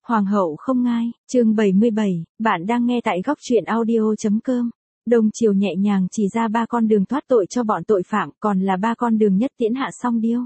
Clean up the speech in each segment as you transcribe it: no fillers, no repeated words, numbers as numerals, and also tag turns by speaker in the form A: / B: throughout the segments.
A: Hoàng hậu không ngai, chương 77, bạn đang nghe tại góc truyện audio.com. Đông Triều nhẹ nhàng chỉ ra 3 con đường thoát tội cho bọn tội phạm, còn là 3 con đường nhất tiễn hạ song điêu.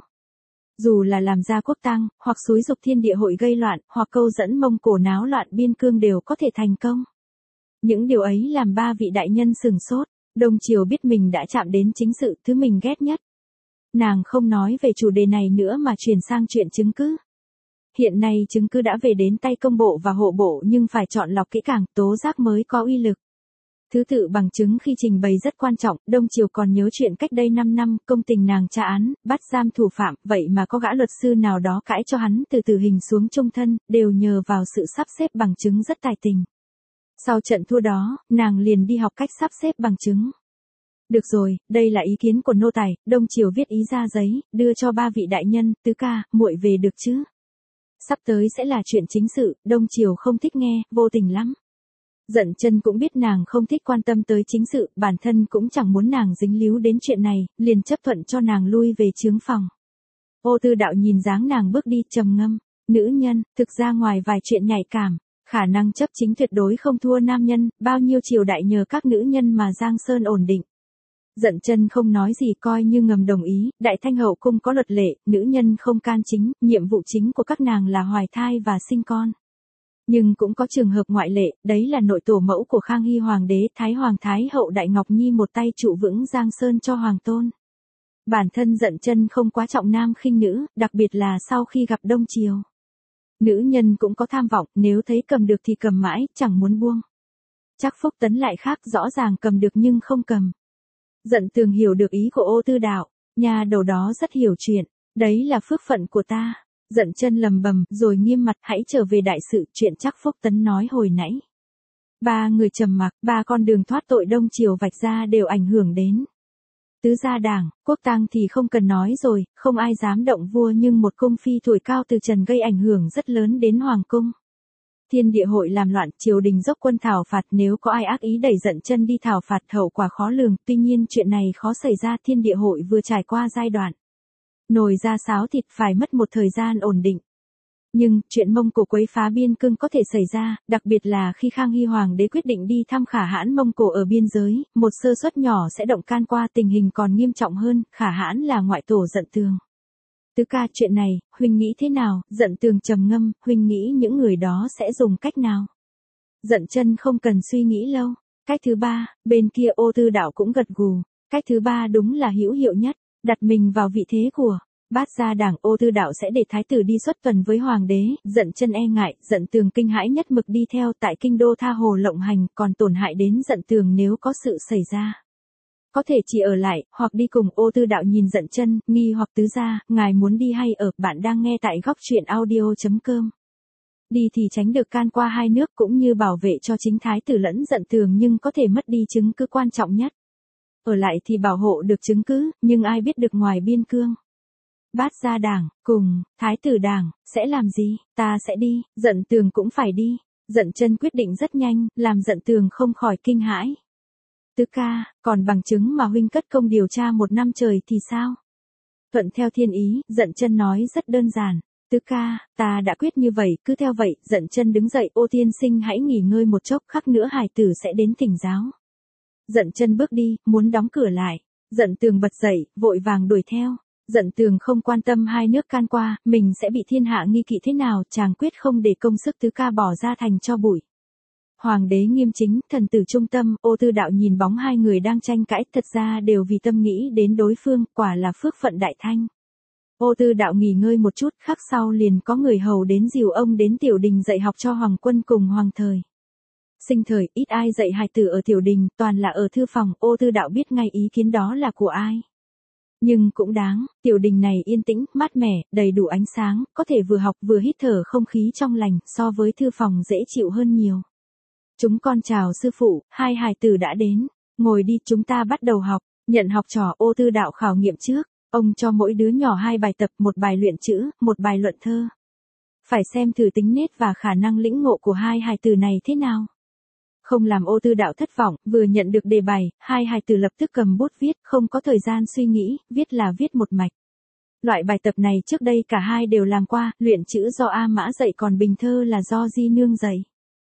A: Dù là làm ra quốc tang, hoặc xúi dục thiên địa hội gây loạn, hoặc câu dẫn Mông Cổ náo loạn biên cương đều có thể thành công. Những điều ấy làm 3 vị đại nhân sửng sốt. Đông Triều biết mình đã chạm đến chính sự thứ mình ghét nhất. Nàng không nói về chủ đề này nữa mà chuyển sang chuyện chứng cứ. Hiện nay chứng cứ đã về đến tay công bộ và hộ bộ nhưng phải chọn lọc kỹ càng, tố giác mới có uy lực. Thứ tự bằng chứng khi trình bày rất quan trọng, Đông Triều còn nhớ chuyện cách đây 5 năm, công tình nàng tra án, bắt giam thủ phạm, vậy mà có gã luật sư nào đó cãi cho hắn từ tử hình xuống chung thân, đều nhờ vào sự sắp xếp bằng chứng rất tài tình. Sau trận thua đó, nàng liền đi học cách sắp xếp bằng chứng. Được rồi, đây là ý kiến của nô tài, Đông Triều viết ý ra giấy, đưa cho 3 vị đại nhân, tứ ca, muội về được chứ? Sắp tới sẽ là chuyện chính sự, Đông Triều không thích nghe, vô tình lắm. Dận Chân cũng biết nàng không thích quan tâm tới chính sự, bản thân cũng chẳng muốn nàng dính líu đến chuyện này, liền chấp thuận cho nàng lui về chướng phòng. Ô Tư Đạo nhìn dáng nàng bước đi, trầm ngâm, nữ nhân, thực ra ngoài vài chuyện nhạy cảm, khả năng chấp chính tuyệt đối không thua nam nhân, bao nhiêu triều đại nhờ các nữ nhân mà Giang Sơn ổn định. Dận Chân không nói gì coi như ngầm đồng ý, Đại Thanh hậu cung có luật lệ, nữ nhân không can chính, nhiệm vụ chính của các nàng là hoài thai và sinh con. Nhưng cũng có trường hợp ngoại lệ, đấy là nội tổ mẫu của Khang Hy Hoàng đế, Thái Hoàng Thái hậu Đại Ngọc Nhi một tay trụ vững Giang Sơn cho Hoàng tôn. Bản thân Dận Chân không quá trọng nam khinh nữ, đặc biệt là sau khi gặp Đông Triều. Nữ nhân cũng có tham vọng, nếu thấy cầm được thì cầm mãi, chẳng muốn buông. Chắc Phúc Tấn lại khác, rõ ràng cầm được nhưng không cầm. Dận Tường hiểu được ý của Ô Tư Đạo, nhà đầu đó rất hiểu chuyện, đấy là phước phận của ta. Dận Chân lầm bầm, rồi nghiêm mặt, hãy trở về đại sự, chuyện chắc Phúc Tấn nói hồi nãy. 3 người trầm mặc, 3 con đường thoát tội Đông Triều vạch ra đều ảnh hưởng đến. Tứ gia đảng, quốc tang thì không cần nói rồi, không ai dám động vua nhưng một cung phi tuổi cao từ trần gây ảnh hưởng rất lớn đến hoàng cung. Thiên địa hội làm loạn, triều đình dốc quân thảo phạt, nếu có ai ác ý đẩy Dận Chân đi thảo phạt hậu quả khó lường, tuy nhiên chuyện này khó xảy ra, thiên địa hội vừa trải qua giai đoạn nồi ra sáo thịt, phải mất một thời gian ổn định. Nhưng, chuyện Mông Cổ quấy phá biên cương có thể xảy ra, đặc biệt là khi Khang Hy Hoàng đế quyết định đi thăm Khả Hãn Mông Cổ ở biên giới, một sơ suất nhỏ sẽ động can qua, tình hình còn nghiêm trọng hơn, Khả Hãn là ngoại tổ Dận Tường. Tứ ca, chuyện này, huynh nghĩ thế nào? Dận Tường trầm ngâm, huynh nghĩ những người đó sẽ dùng cách nào? Dận Chân không cần suy nghĩ lâu. Cách thứ 3, bên kia Ô Tư Đạo cũng gật gù. Cách thứ 3 đúng là hữu hiệu nhất, đặt mình vào vị thế của Bát gia đảng. Ô Tư Đạo sẽ để thái tử đi xuất tuần với hoàng đế, Dận Chân e ngại, Dận Tường kinh hãi nhất mực đi theo, tại kinh đô tha hồ lộng hành, còn tổn hại đến Dận Tường nếu có sự xảy ra. Có thể chỉ ở lại, hoặc đi cùng. Ô Tư Đạo nhìn Dận Chân, nghi hoặc, tứ gia, ngài muốn đi hay ở? Bạn đang nghe tại góc truyện audio.com. Đi thì tránh được can qua hai nước cũng như bảo vệ cho chính thái tử lẫn Dận Tường nhưng có thể mất đi chứng cứ quan trọng nhất. Ở lại thì bảo hộ được chứng cứ, nhưng ai biết được ngoài biên cương. Bát gia đảng, cùng, thái tử đảng, sẽ làm gì? Ta sẽ đi, Dận Tường cũng phải đi. Dận Chân quyết định rất nhanh, làm Dận Tường không khỏi kinh hãi. Tứ ca, còn bằng chứng mà huynh cất công điều tra 1 năm trời thì sao? Thuận theo thiên ý, Dận Chân nói rất đơn giản. Tứ ca, ta đã quyết như vậy, cứ theo vậy. Dận Chân đứng dậy, Ô tiên sinh hãy nghỉ ngơi một chốc, khắc nữa hải tử sẽ đến thỉnh giáo. Dận Chân bước đi, muốn đóng cửa lại. Dận Tường bật dậy, vội vàng đuổi theo. Dận Tường không quan tâm hai nước can qua, mình sẽ bị thiên hạ nghi kỵ thế nào, chàng quyết không để công sức tứ ca bỏ ra thành cho bụi. Hoàng đế nghiêm chính, thần tử trung tâm. Ô Tư Đạo nhìn bóng hai người đang tranh cãi, thật ra đều vì tâm nghĩ đến đối phương, quả là phước phận Đại Thanh. Ô Tư Đạo nghỉ ngơi một chút, khắc sau liền có người hầu đến dìu ông đến tiểu đình dạy học cho hoàng quân cùng hoàng thời. Sinh thời, ít ai dạy hài tử ở tiểu đình, toàn là ở thư phòng. Ô Tư Đạo biết ngay ý kiến đó là của ai. Nhưng cũng đáng, tiểu đình này yên tĩnh, mát mẻ, đầy đủ ánh sáng, có thể vừa học vừa hít thở không khí trong lành, so với thư phòng dễ chịu hơn nhiều. Chúng con chào sư phụ, hai hài tử đã đến. Ngồi đi, chúng ta bắt đầu học. Nhận học trò. Ô Tư Đạo khảo nghiệm trước. Ông cho mỗi đứa nhỏ 2 bài tập, 1 bài luyện chữ, 1 bài luận thơ. Phải xem thử tính nết và khả năng lĩnh ngộ của hai hài tử này thế nào. Không làm Ô Tư Đạo thất vọng, vừa nhận được đề bài, hai hài tử lập tức cầm bút viết, không có thời gian suy nghĩ, viết là viết một mạch. Loại bài tập này trước đây cả hai đều làm qua, luyện chữ do A Mã dạy còn bình thơ là do Di Nương dạy.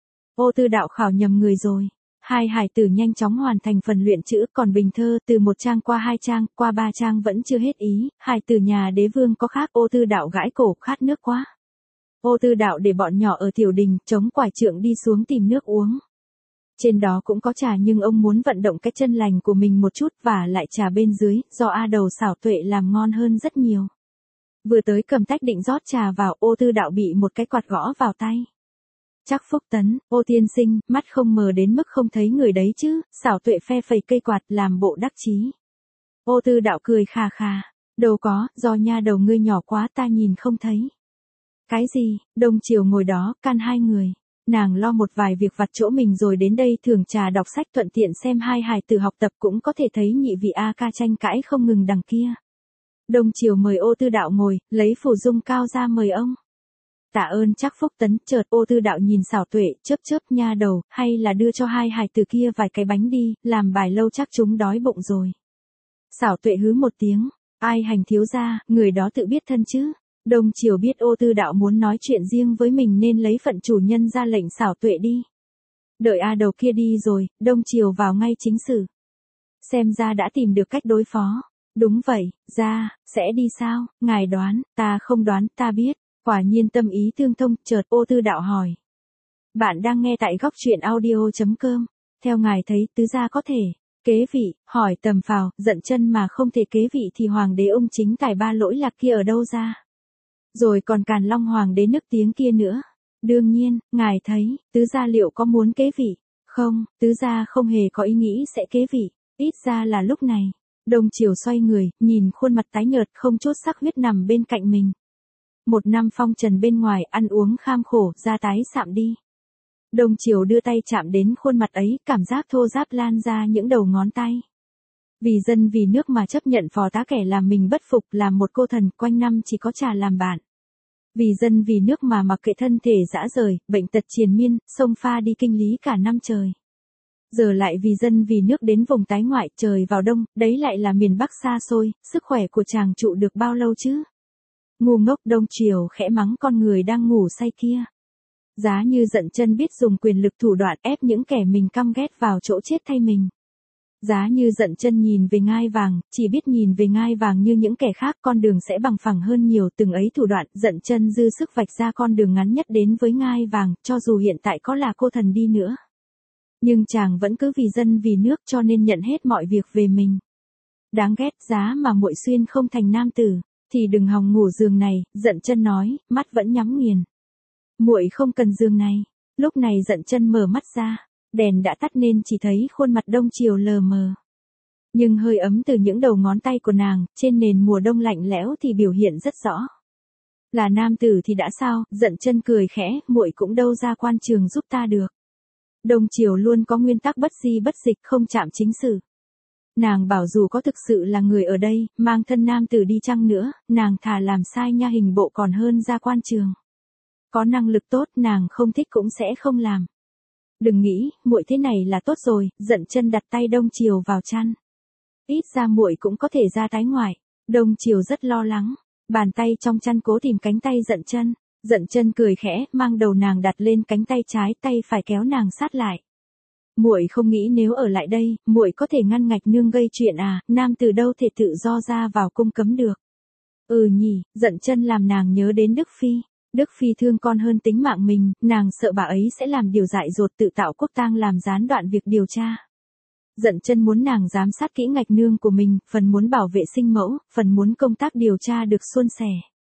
A: Ô Tư Đạo khảo nhầm người rồi. Hai hài tử nhanh chóng hoàn thành phần luyện chữ, còn bình thơ từ 1 trang qua 2 trang, qua 3 trang vẫn chưa hết ý, hài tử nhà đế vương có khác. Ô Tư Đạo gãi cổ, khát nước quá. Ô Tư Đạo để bọn nhỏ ở tiểu đình, chống quải trượng đi xuống tìm nước uống. Trên đó cũng có trà nhưng ông muốn vận động cái chân lành của mình một chút, và lại trà bên dưới, do A Đầu xảo tuệ làm ngon hơn rất nhiều. Vừa tới cầm tách định rót trà vào, Ô Tư Đạo bị một cái quạt gõ vào tay. Chắc Phúc Tấn, Ô tiên sinh, mắt không mờ đến mức không thấy người đấy chứ, xảo tuệ phe phẩy cây quạt làm bộ đắc chí. Ô Tư Đạo cười khà khà, đâu có, do nha đầu ngươi nhỏ quá ta nhìn không thấy. Cái gì, Đông Triều ngồi đó, can hai người. Nàng lo một vài việc vặt chỗ mình rồi đến đây thưởng trà đọc sách thuận tiện xem hai hài tử học tập, cũng có thể thấy nhị vị A ca tranh cãi không ngừng đằng kia. Đông Triều mời Ô Tư Đạo ngồi, lấy phủ dung cao ra mời ông. Tạ ơn Chắc Phúc Tấn. Chợt Ô Tư Đạo nhìn xảo tuệ, chớp chớp, nha đầu, hay là đưa cho hai hài tử kia vài cái bánh đi, làm bài lâu chắc chúng đói bụng rồi. Xảo tuệ hứ một tiếng, ai hành thiếu gia, người đó tự biết thân chứ. Đông Triều biết Ô Tư Đạo muốn nói chuyện riêng với mình nên lấy phận chủ nhân ra lệnh xảo tuệ đi. Đợi A Đầu kia đi rồi, Đông Triều vào ngay chính sự. Xem ra đã tìm được cách đối phó. Đúng vậy, ra, sẽ đi sao, ngài đoán, ta không đoán, ta biết. Quả nhiên tâm ý tương thông. Chợt Ô Tư Đạo hỏi. Bạn đang nghe tại góc truyện audio.com. Theo ngài thấy, tứ gia có thể kế vị, hỏi Tầm Phào, giận chân mà không thể kế vị thì hoàng đế ông chính tài ba lỗi lạc kia ở đâu ra? Rồi còn Càn Long hoàng đế nức tiếng kia nữa. Đương nhiên, ngài thấy, tứ gia liệu có muốn kế vị? Không, tứ gia không hề có ý nghĩ sẽ kế vị, ít ra là lúc này. Đông Triều xoay người, nhìn khuôn mặt tái nhợt không chốt sắc huyết nằm bên cạnh mình. 1 năm phong trần bên ngoài, ăn uống kham khổ, da tái sạm đi. Đông Triều đưa tay chạm đến khuôn mặt ấy, cảm giác thô ráp lan ra những đầu ngón tay. Vì dân vì nước mà chấp nhận phò tá kẻ làm mình bất phục, làm một cô thần, quanh năm chỉ có trà làm bạn. Vì dân vì nước mà mặc kệ thân thể dã rời, bệnh tật triền miên, sông pha đi kinh lý cả năm trời. Giờ lại vì dân vì nước đến vùng tái ngoại, trời vào đông, đấy lại là miền Bắc xa xôi, sức khỏe của chàng trụ được bao lâu chứ? Ngu ngốc. Đông Triều khẽ mắng con người đang ngủ say kia. Giá như giận chân biết dùng quyền lực thủ đoạn ép những kẻ mình căm ghét vào chỗ chết thay mình. Giá như giận chân nhìn về ngai vàng, chỉ biết nhìn về ngai vàng như những kẻ khác, con đường sẽ bằng phẳng hơn nhiều. Từng ấy thủ đoạn, giận chân dư sức vạch ra con đường ngắn nhất đến với ngai vàng, cho dù hiện tại có là cô thần đi nữa. Nhưng chàng vẫn cứ vì dân vì nước cho nên nhận hết mọi việc về mình. Đáng ghét. Giá mà muội xuyên không thành nam tử, thì đừng hòng ngủ giường này, giận chân nói, mắt vẫn nhắm nghiền. Muội không cần giường này. Lúc này giận chân mở mắt ra, đèn đã tắt nên chỉ thấy khuôn mặt Đông Triều lờ mờ. Nhưng hơi ấm từ những đầu ngón tay của nàng, trên nền mùa đông lạnh lẽo thì biểu hiện rất rõ. Là nam tử thì đã sao, giận chân cười khẽ, muội cũng đâu ra quan trường giúp ta được. Đông Triều luôn có nguyên tắc bất di bất dịch, không chạm chính sự. Nàng bảo dù có thực sự là người ở đây, mang thân nam tử đi chăng nữa, nàng thà làm sai nha hình bộ còn hơn ra quan trường. Có năng lực tốt, nàng không thích cũng sẽ không làm. Đừng nghĩ, muội thế này là tốt rồi. Giận chân đặt tay Đông Triều vào chăn. Ít ra muội cũng có thể ra tái ngoại. Đông Triều rất lo lắng, bàn tay trong chăn cố tìm cánh tay giận chân. Giận chân cười khẽ, mang đầu nàng đặt lên cánh tay trái, tay phải kéo nàng sát lại. Muội không nghĩ nếu ở lại đây, muội có thể ngăn ngạch nương gây chuyện à? Nam từ đâu thể tự do ra vào cung cấm được. Nhỉ. Giận chân làm nàng nhớ đến Đức Phi. Đức Phi thương con hơn tính mạng mình, nàng sợ bà ấy sẽ làm điều dại dột, tự tạo quốc tang làm gián đoạn việc điều tra. Giận chân muốn nàng giám sát kỹ ngạch nương của mình, phần muốn bảo vệ sinh mẫu, phần muốn công tác điều tra được suôn sẻ.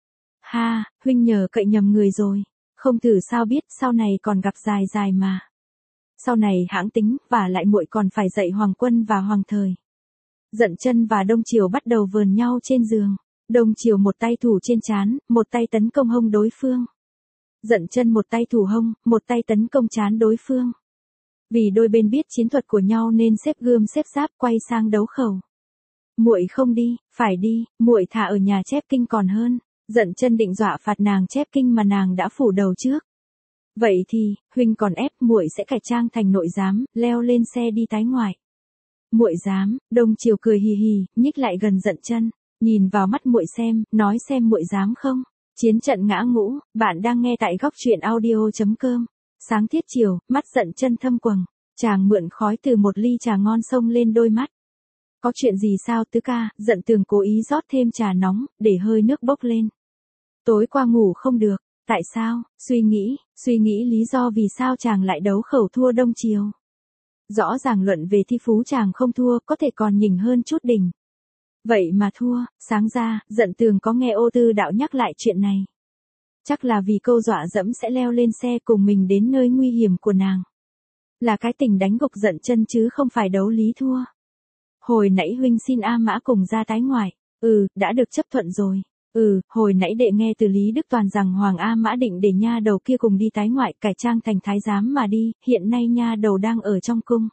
A: Ha, huynh nhờ cậy nhầm người rồi. Không thử sao biết, sau này còn gặp dài dài mà. Sau này hãng tính, và lại muội còn phải dạy hoàng quân và hoàng thời. Giận chân và Đông Triều bắt đầu vờn nhau trên giường. Đông Triều một tay thủ trên trán, một tay tấn công hông đối phương. Giận chân một tay thủ hông, một tay tấn công trán đối phương. Vì đôi bên biết chiến thuật của nhau nên xếp gươm xếp giáp quay sang đấu khẩu. Muội không đi, phải đi, muội thà ở nhà chép kinh còn hơn. Giận chân định dọa phạt nàng chép kinh mà nàng đã phủ đầu trước. Vậy thì, huynh còn ép, muội sẽ cải trang thành nội giám, leo lên xe đi tái ngoại. Muội dám. Đông Triều cười hì hì, nhích lại gần giận chân. Nhìn vào mắt muội nói xem muội dám không? Chiến trận ngã ngũ, bạn đang nghe tại góc truyện audio.com. Sáng tiết chiều, mắt Dận Chân thâm quầng, chàng mượn khói từ một ly trà ngon xông lên đôi mắt. Có chuyện gì sao tứ ca? Dận Tường cố ý rót thêm trà nóng, để hơi nước bốc lên. Tối qua ngủ không được, tại sao? Suy nghĩ lý do vì sao chàng lại đấu khẩu thua Đông Triều. Rõ ràng luận về thi phú chàng không thua, có thể còn nhỉnh hơn chút đỉnh. Vậy mà thua, sáng ra, Dận Tường có nghe Ô Tư Đạo nhắc lại chuyện này. Chắc là vì câu dọa dẫm sẽ leo lên xe cùng mình đến nơi nguy hiểm của nàng. Là cái tình đánh gục Dận Chân chứ không phải đấu lý thua. Hồi nãy huynh xin A Mã cùng ra tái ngoại. Đã được chấp thuận rồi. Hồi nãy đệ nghe từ Lý Đức Toàn rằng Hoàng A Mã định để nha đầu kia cùng đi tái ngoại, cải trang thành thái giám mà đi, hiện nay nha đầu đang ở trong cung.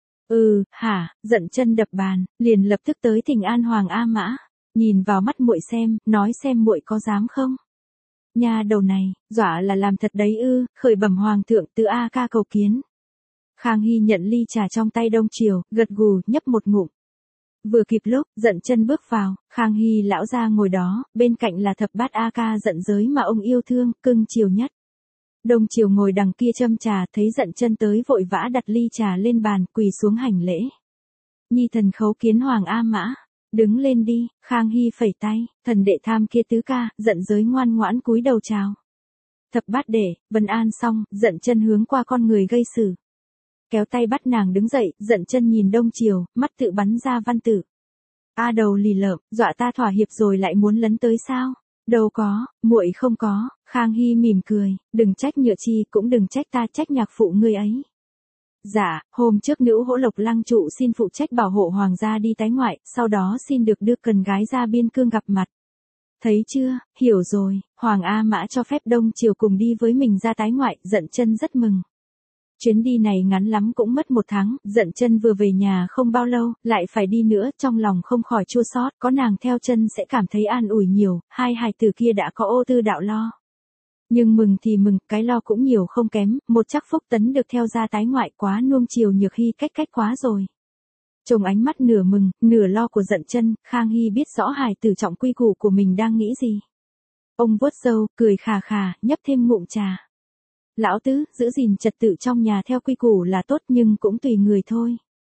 A: Hả? Dận Chân đập bàn, liền lập tức tới thỉnh an Hoàng A Mã, nhìn vào mắt muội nói xem muội có dám không? Nha đầu này, dọa là làm thật đấy khởi bẩm hoàng thượng, từ A ca cầu kiến. Khang Hy nhận ly trà trong tay Đông Triều, gật gù nhấp một ngụm. Vừa kịp lúc, Dận Chân bước vào, Khang Hy lão gia ngồi đó, bên cạnh là thập bát A ca Dận Giới mà ông yêu thương, cưng chiều nhất. Đông Triều ngồi đằng kia châm trà, thấy Dận Chân tới vội vã đặt ly trà lên bàn, quỳ xuống hành lễ. Nhi thần khấu kiến Hoàng A Mã. Đứng lên đi, Khang Hy phẩy tay, thần đệ tham kia tứ ca, Dận Giới ngoan ngoãn cúi đầu chào. Thập bát đệ, vân an xong, Dận Chân hướng qua con người gây sự. Kéo tay bắt nàng đứng dậy, Dận Chân nhìn Đông Triều, mắt tự bắn ra văn tử. A đầu lì lợm, dọa ta thỏa hiệp rồi lại muốn lấn tới sao? Đâu có, muội không có. Khang Hy mỉm cười, đừng trách Nhựa Chi, cũng đừng trách ta, trách nhạc phụ ngươi ấy. Dạ, hôm trước nữ Hỗ Lộc Lăng trụ xin phụ trách bảo hộ hoàng gia đi tái ngoại, sau đó xin được đưa cần gái ra biên cương gặp mặt. Thấy chưa, hiểu rồi, Hoàng A Mã cho phép Đông Triều cùng đi với mình ra tái ngoại, Dận Chân rất mừng. Chuyến đi này ngắn lắm cũng mất 1 tháng, Dận Chân vừa về nhà không bao lâu, lại phải đi nữa, trong lòng không khỏi chua xót, có nàng theo chân sẽ cảm thấy an ủi nhiều, hai hài tử kia đã có Ô Tư Đạo lo. Nhưng mừng thì mừng, cái lo cũng nhiều không kém, một chắc Phúc Tấn được theo ra tái ngoại, quá nuông chiều Nhược Hy cách quá rồi. Trông ánh mắt nửa mừng, nửa lo của Dận Chân, Khang Hy biết rõ hài tử trọng quy củ của mình đang nghĩ gì. Ông vuốt râu, cười khà khà, nhấp thêm ngụm trà. Lão tứ, giữ gìn trật tự trong nhà theo quy củ là tốt nhưng cũng tùy người thôi.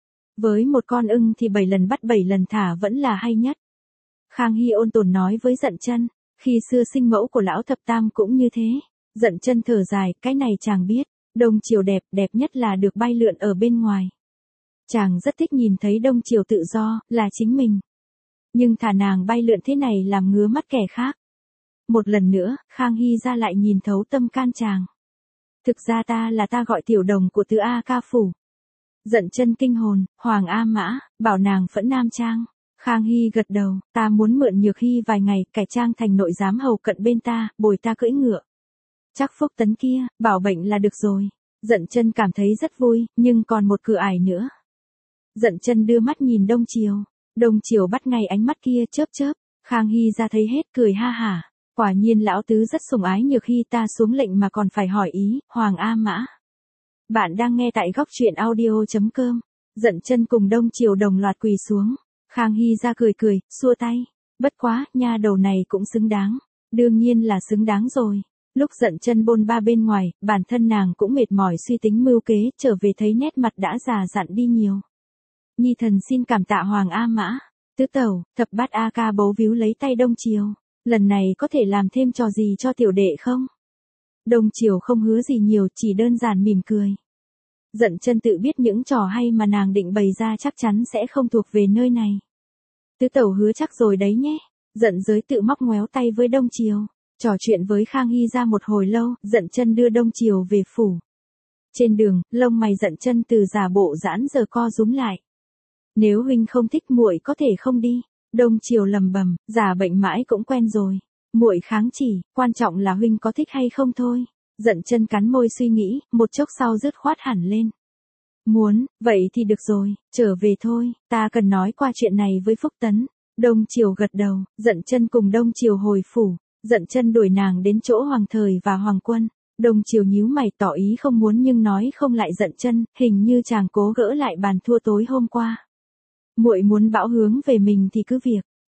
A: Với một con ưng thì 7 lần bắt 7 lần thả vẫn là hay nhất. Khang Hy ôn tồn nói với Dận Chân, khi xưa sinh mẫu của lão thập tam cũng như thế. Dận Chân thở dài, cái này chàng biết, Đông Triều đẹp nhất là được bay lượn ở bên ngoài. Chàng rất thích nhìn thấy Đông Triều tự do, là chính mình. Nhưng thả nàng bay lượn thế này làm ngứa mắt kẻ khác. Một lần nữa, Khang Hy ra lại nhìn thấu tâm can chàng. Thực ra ta gọi tiểu đồng của tứ A ca phủ. Dận Chân kinh hồn, Hoàng A Mã, bảo nàng phẫn nam trang. Khang Hy gật đầu, ta muốn mượn Nhược Hy vài ngày, cải trang thành nội giám hầu cận bên ta, bồi ta cưỡi ngựa. Chắc Phúc Tấn kia, bảo bệnh là được rồi. Dận Chân cảm thấy rất vui, nhưng còn một cửa ải nữa. Dận Chân đưa mắt nhìn Đông Triều. Đông Triều bắt ngay ánh mắt kia chớp. Khang Hy ra thấy hết cười ha hả. Quả nhiên lão tứ rất sủng ái Nhược Hy, ta xuống lệnh mà còn phải hỏi ý, Hoàng A Mã. Bạn đang nghe tại góc truyện audio.com. Dận Chân cùng Đông Triều đồng loạt quỳ xuống. Khang Hy ra cười, xua tay. Bất quá, nha đầu này cũng xứng đáng. Đương nhiên là xứng đáng rồi. Lúc Dận Chân bôn ba bên ngoài, bản thân nàng cũng mệt mỏi suy tính mưu kế, trở về thấy nét mặt đã già dặn đi nhiều. Nhi thần xin cảm tạ Hoàng A Mã. Tứ tẩu, thập bát A ca bấu víu lấy tay Đông Triều. Lần này có thể làm thêm trò gì cho tiểu đệ không? Đông Triều không hứa gì nhiều, chỉ đơn giản mỉm cười. Dận Chân tự biết những trò hay mà nàng định bày ra chắc chắn sẽ không thuộc về nơi này. Tứ tẩu hứa chắc rồi đấy nhé. Dận Giới tự móc ngoéo tay với Đông Triều. Trò chuyện với Khang Hy ra một hồi lâu, Dận Chân đưa Đông Triều về phủ. Trên đường, lông mày Dận Chân từ giả bộ giãn giờ co rúm lại. Nếu huynh không thích muội có thể không đi. Đông Triều lầm bầm, giả bệnh mãi cũng quen rồi. Muội kháng chỉ, quan trọng là huynh có thích hay không thôi. Dận Chân cắn môi suy nghĩ, một chốc sau dứt khoát hẳn lên. Muốn, vậy thì được rồi, trở về thôi, ta cần nói qua chuyện này với Phúc Tấn. Đông Triều gật đầu, Dận Chân cùng Đông Triều hồi phủ. Dận Chân đuổi nàng đến chỗ Hoàng Thời và Hoàng Quân. Đông Triều nhíu mày tỏ ý không muốn nhưng nói không lại Dận Chân, hình như chàng cố gỡ lại bàn thua tối hôm qua. Muội muốn bão hướng về mình thì cứ việc,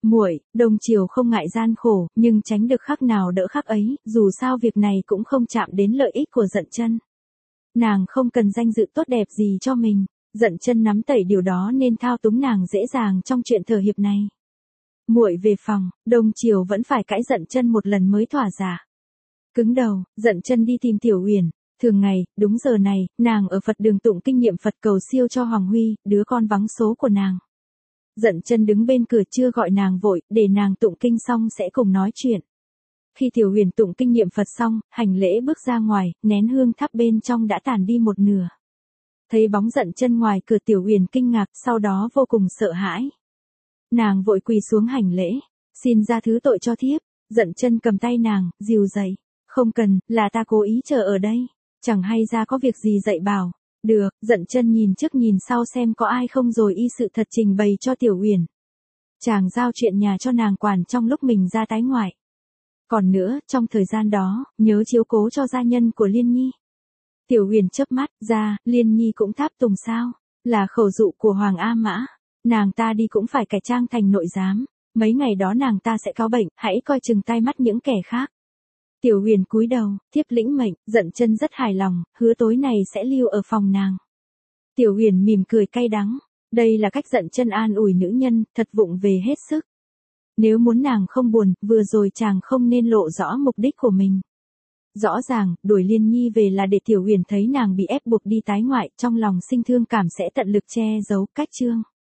A: Muội, đồng chiều không ngại gian khổ, nhưng tránh được khắc nào đỡ khắc ấy, dù sao việc này cũng không chạm đến lợi ích của Dận Chân. Nàng không cần danh dự tốt đẹp gì cho mình, Dận Chân nắm tẩy điều đó nên thao túng nàng dễ dàng trong chuyện thờ hiệp này. Muội về phòng, đồng chiều vẫn phải cãi Dận Chân một lần mới thỏa dạ. Cứng đầu, Dận Chân đi tìm Tiểu Uyển. Thường ngày, đúng giờ này, nàng ở Phật đường tụng kinh niệm Phật cầu siêu cho Hoàng Huy, đứa con vắng số của nàng. Dận Chân đứng bên cửa chưa gọi nàng vội, để nàng tụng kinh xong sẽ cùng nói chuyện. Khi Tiểu Uyển tụng kinh niệm Phật xong, hành lễ bước ra ngoài, nén hương thắp bên trong đã tàn đi một nửa. Thấy bóng Dận Chân ngoài cửa, Tiểu Uyển kinh ngạc, sau đó vô cùng sợ hãi. Nàng vội quỳ xuống hành lễ, xin ra thứ tội cho thiếp. Dận Chân cầm tay nàng, dìu dậy. Không cần, là ta cố ý chờ ở đây. Chẳng hay ra có việc gì dạy bảo. Được, Dận Chân nhìn trước nhìn sau xem có ai không rồi y sự thật trình bày cho Tiểu Uyển. Chàng giao chuyện nhà cho nàng quản trong lúc mình ra tái ngoại. Còn nữa, trong thời gian đó, nhớ chiếu cố cho gia nhân của Liên Nhi. Tiểu Uyển chớp mắt, ra, Liên Nhi cũng tháp tùng sao? Là khẩu dụ của Hoàng A Mã. Nàng ta đi cũng phải cải trang thành nội giám. Mấy ngày đó nàng ta sẽ có bệnh, hãy coi chừng tai mắt những kẻ khác. Tiểu Uyển cúi đầu, thiếp lĩnh mệnh. Dận Chân rất hài lòng, hứa tối này sẽ lưu ở phòng nàng. Tiểu Uyển mỉm cười cay đắng. Đây là cách Dận Chân an ủi nữ nhân, thật vụng về hết sức. Nếu muốn nàng không buồn, vừa rồi chàng không nên lộ rõ mục đích của mình. Rõ ràng, đuổi Liên Nhi về là để Tiểu Uyển thấy nàng bị ép buộc đi tái ngoại, trong lòng sinh thương cảm sẽ tận lực che giấu. Cách chương